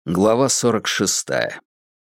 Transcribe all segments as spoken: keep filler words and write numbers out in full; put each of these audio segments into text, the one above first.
Глава сорок шестая.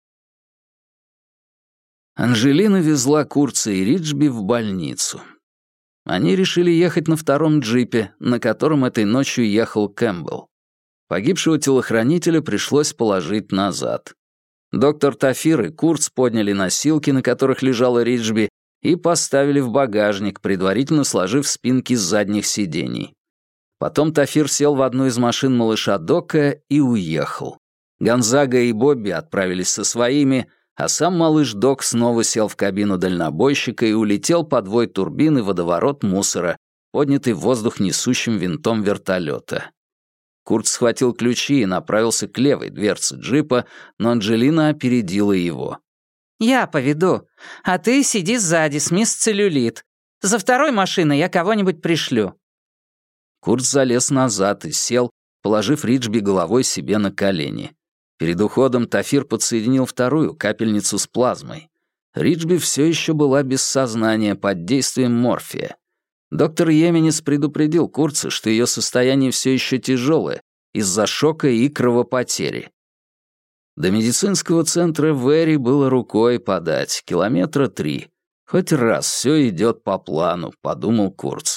Анжелина везла Курца и Риджби в больницу. Они решили ехать на втором джипе, на котором этой ночью ехал Кэмпбелл. Погибшего телохранителя пришлось положить назад. Доктор Тафир и Курц подняли носилки, на которых лежала Риджби, и поставили в багажник, предварительно сложив спинки с задних сидений. Потом Тафир сел в одну из машин малыша Дока и уехал. Гонзага и Бобби отправились со своими, а сам малыш Док снова сел в кабину дальнобойщика и улетел под вой турбины водоворот мусора, поднятый в воздух несущим винтом вертолета. Курт схватил ключи и направился к левой дверце джипа, но Анджелина опередила его. «Я поведу, а ты сиди сзади с мисс Целлюлит. За второй машиной я кого-нибудь пришлю». Курт залез назад и сел, положив Риджби головой себе на колени. Перед уходом Тафир подсоединил вторую капельницу с плазмой. Риджби все еще была без сознания под действием морфия. Доктор Йеменис предупредил Курца, что ее состояние все еще тяжелое из-за шока и кровопотери. До медицинского центра Вэри было рукой подать, километра три. Хоть раз все идет по плану, подумал Курц.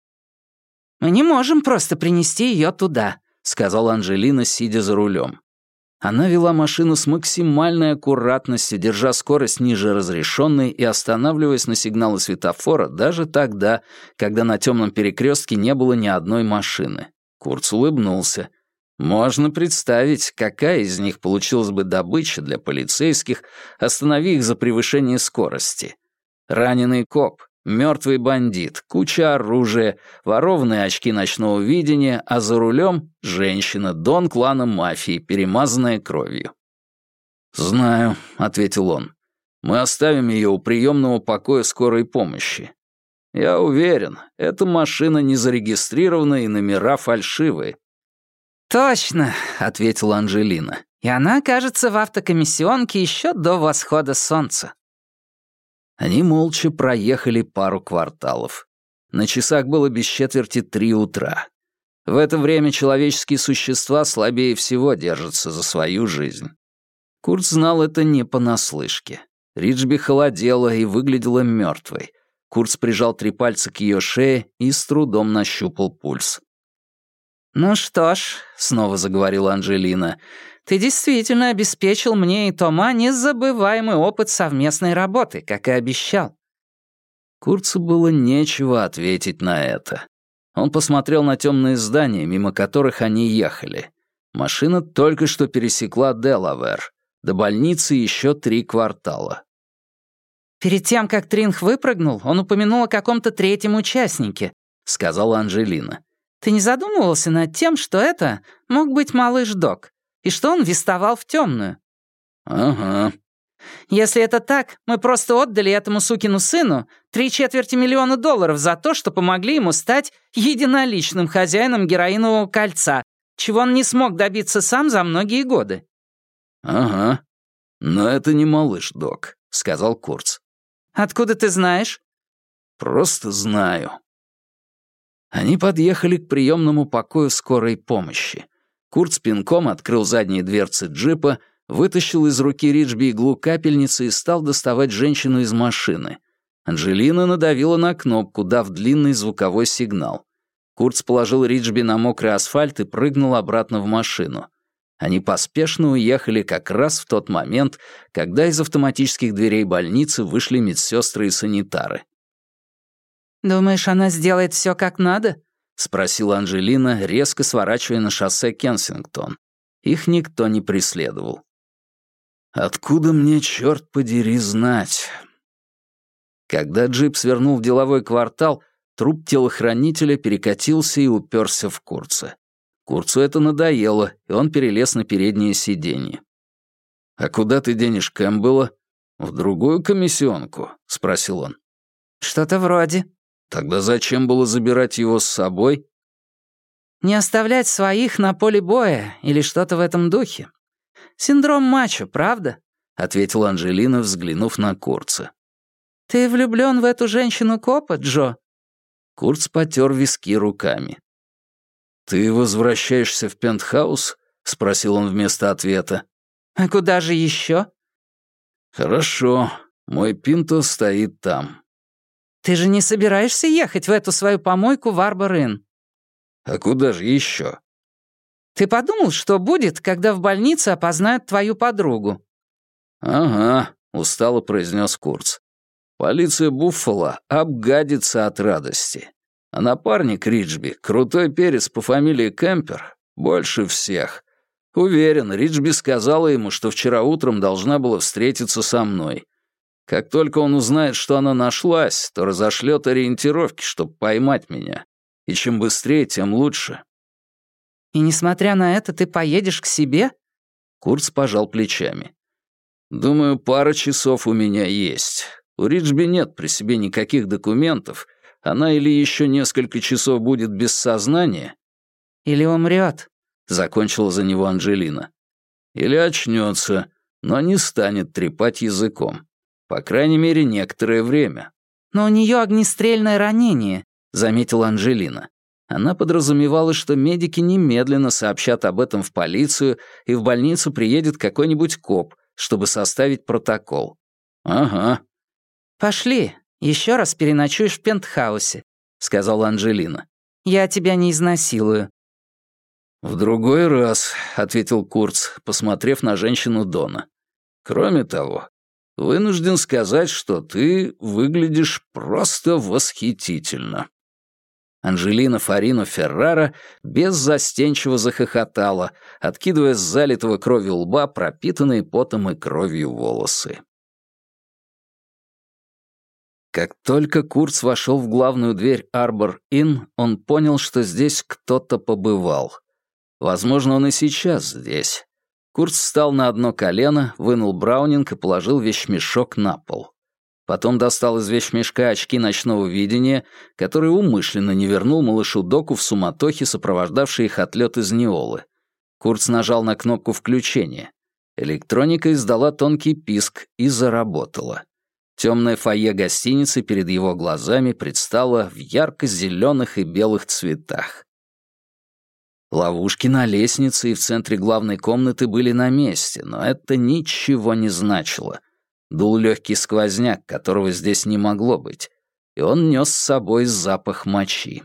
«Мы не можем просто принести ее туда», — сказала Анджелина, сидя за рулем. Она вела машину с максимальной аккуратностью, держа скорость ниже разрешенной и останавливаясь на сигналы светофора даже тогда, когда на темном перекрестке не было ни одной машины. Курц улыбнулся. Можно представить, какая из них получилась бы добыча для полицейских, останови их за превышение скорости. Раненый коп, мертвый бандит, куча оружия, ворованные очки ночного видения, а за рулем — женщина, дон клана мафии, перемазанная кровью. «Знаю», — ответил он. «Мы оставим ее у приемного покоя скорой помощи. Я уверен, эта машина не зарегистрирована и номера фальшивые». «Точно», — ответила Анджелина. «И она, кажется, в автокомиссионке еще до восхода солнца». Они молча проехали пару кварталов. На часах было без четверти три утра. В это время человеческие существа слабее всего держатся за свою жизнь. Курт знал это не понаслышке. Риджби холодела и выглядела мертвой. Курт прижал три пальца к ее шее и с трудом нащупал пульс. «Ну что ж», — снова заговорила Анджелина, «ты действительно обеспечил мне и Тома незабываемый опыт совместной работы, как и обещал». Курцу было нечего ответить на это. Он посмотрел на темные здания, мимо которых они ехали. Машина только что пересекла Делавэр. До больницы еще три квартала. «Перед тем, как Тринх выпрыгнул, он упомянул о каком-то третьем участнике», — сказала Анджелина. «Ты не задумывался над тем, что это мог быть малыш Док, и что он вестовал в темную?» «Ага». «Если это так, мы просто отдали этому сукину сыну три четверти миллиона долларов за то, что помогли ему стать единоличным хозяином героинового кольца, чего он не смог добиться сам за многие годы». «Ага. Но это не малыш Док», — сказал Курц. «Откуда ты знаешь?» «Просто знаю». Они подъехали к приемному покою скорой помощи. Курт пинком открыл задние дверцы джипа, вытащил из руки Риджби иглу капельницы и стал доставать женщину из машины. Анджелина надавила на кнопку, дав длинный звуковой сигнал. Курт положил Риджби на мокрый асфальт и прыгнул обратно в машину. Они поспешно уехали как раз в тот момент, когда из автоматических дверей больницы вышли медсестры и санитары. «Думаешь, она сделает все как надо?» — спросила Анджелина, резко сворачивая на шоссе Кенсингтон. Их никто не преследовал. «Откуда мне, черт подери, знать?» Когда джип свернул в деловой квартал, труп телохранителя перекатился и уперся в Курца. Курцу это надоело, и он перелез на переднее сиденье. «А куда ты денешь Кэмпбелла? В другую комиссионку?» — спросил он. «Что-то вроде». «Тогда зачем было забирать его с собой?» «Не оставлять своих на поле боя или что-то в этом духе. Синдром мачо, правда?» — ответила Анджелина, взглянув на Курца. «Ты влюблён в эту женщину-копа, Джо?» Курц потер виски руками. «Ты возвращаешься в пентхаус? спросил он вместо ответа. «А куда же еще?» «Хорошо, мой Пинто стоит там». «Ты же не собираешься ехать в эту свою помойку в Арбор-Инн?» «А куда же еще?» «Ты подумал, что будет, когда в больнице опознают твою подругу?» «Ага», — устало произнес Курц. «Полиция Буффало обгадится от радости. А напарник Риджби, крутой перец по фамилии Кемпер, больше всех. Уверен, Риджби сказала ему, что вчера утром должна была встретиться со мной. Как только он узнает, что она нашлась, то разошлет ориентировки, чтобы поймать меня. И чем быстрее, тем лучше». «И несмотря на это, ты поедешь к себе?» Курц пожал плечами. «Думаю, пара часов у меня есть. У Риджби нет при себе никаких документов. Она или еще несколько часов будет без сознания...» «Или умрет», — закончила за него Анджелина. «Или очнется, но не станет трепать языком. По крайней мере, некоторое время». «Но у нее огнестрельное ранение», — заметила Анджелина. Она подразумевала, что медики немедленно сообщат об этом в полицию, и в больницу приедет какой-нибудь коп, чтобы составить протокол. «Ага». «Пошли, еще раз переночуешь в пентхаусе», — сказала Анджелина. «Я тебя не изнасилую». «В другой раз», — ответил Курц, посмотрев на женщину Дона. «Кроме того, вынужден сказать, что ты выглядишь просто восхитительно». Анджелина Фарино Феррара беззастенчиво захохотала, откидывая с залитого кровью лба пропитанные потом и кровью волосы. Как только Курц вошел в главную дверь Арбор-Инн, он понял, что здесь кто-то побывал. Возможно, он и сейчас здесь. Курц встал на одно колено, вынул браунинг и положил вещмешок на пол. Потом достал из вещмешка очки ночного видения, которые умышленно не вернул малышу Доку в суматохе, сопровождавшей их отлет из Неолы. Курц нажал на кнопку включения. Электроника издала тонкий писк и заработала. Темное фойе гостиницы перед его глазами предстало в ярко-зеленых и белых цветах. Ловушки на лестнице и в центре главной комнаты были на месте, но это ничего не значило. Дул легкий сквозняк, которого здесь не могло быть, и он нес с собой запах мочи.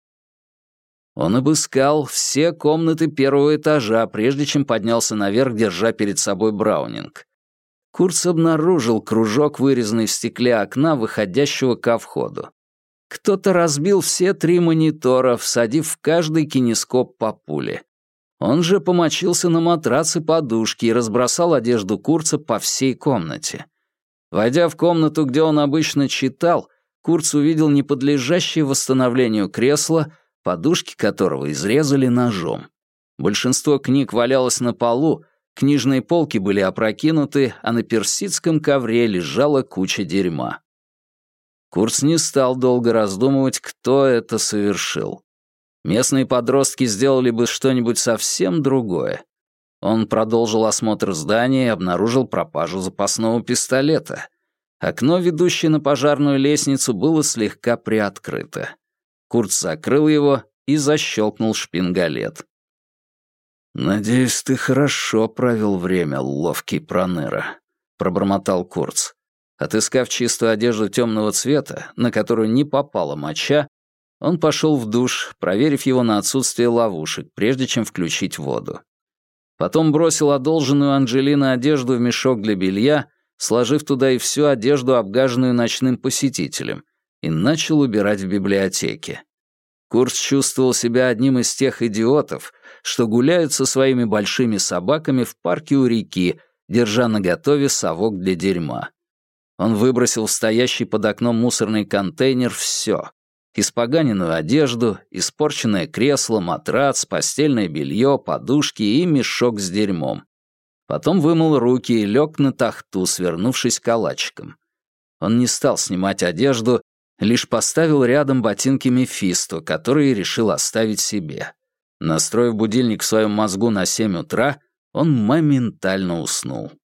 Он обыскал все комнаты первого этажа, прежде чем поднялся наверх, держа перед собой браунинг. Курц обнаружил кружок, вырезанный в стекле окна, выходящего ко входу. Кто-то разбил все три монитора, всадив в каждый кинескоп по пуле. Он же помочился на матрац и подушки и разбросал одежду Курца по всей комнате. Войдя в комнату, где он обычно читал, Курц увидел неподлежащее восстановлению кресло, подушки которого изрезали ножом. Большинство книг валялось на полу, книжные полки были опрокинуты, а на персидском ковре лежала куча дерьма. Курц не стал долго раздумывать, кто это совершил. Местные подростки сделали бы что-нибудь совсем другое. Он продолжил осмотр здания и обнаружил пропажу запасного пистолета. Окно, ведущее на пожарную лестницу, было слегка приоткрыто. Курц закрыл его и защелкнул шпингалет. «Надеюсь, ты хорошо провел время, ловкий проныра», — пробормотал Курц. Отыскав чистую одежду темного цвета, на которую не попала моча, он пошел в душ, проверив его на отсутствие ловушек, прежде чем включить воду. Потом бросил одолженную Анджелиной одежду в мешок для белья, сложив туда и всю одежду, обгаженную ночным посетителем, и начал убирать в библиотеке. Курц чувствовал себя одним из тех идиотов, что гуляют со своими большими собаками в парке у реки, держа наготове совок для дерьма. Он выбросил в стоящий под окном мусорный контейнер все. Испоганенную одежду, испорченное кресло, матрац, постельное белье, подушки и мешок с дерьмом. Потом вымыл руки и лег на тахту, свернувшись калачиком. Он не стал снимать одежду, лишь поставил рядом ботинки Мефисто, которые решил оставить себе. Настроив будильник в своем мозгу на семь утра, он моментально уснул.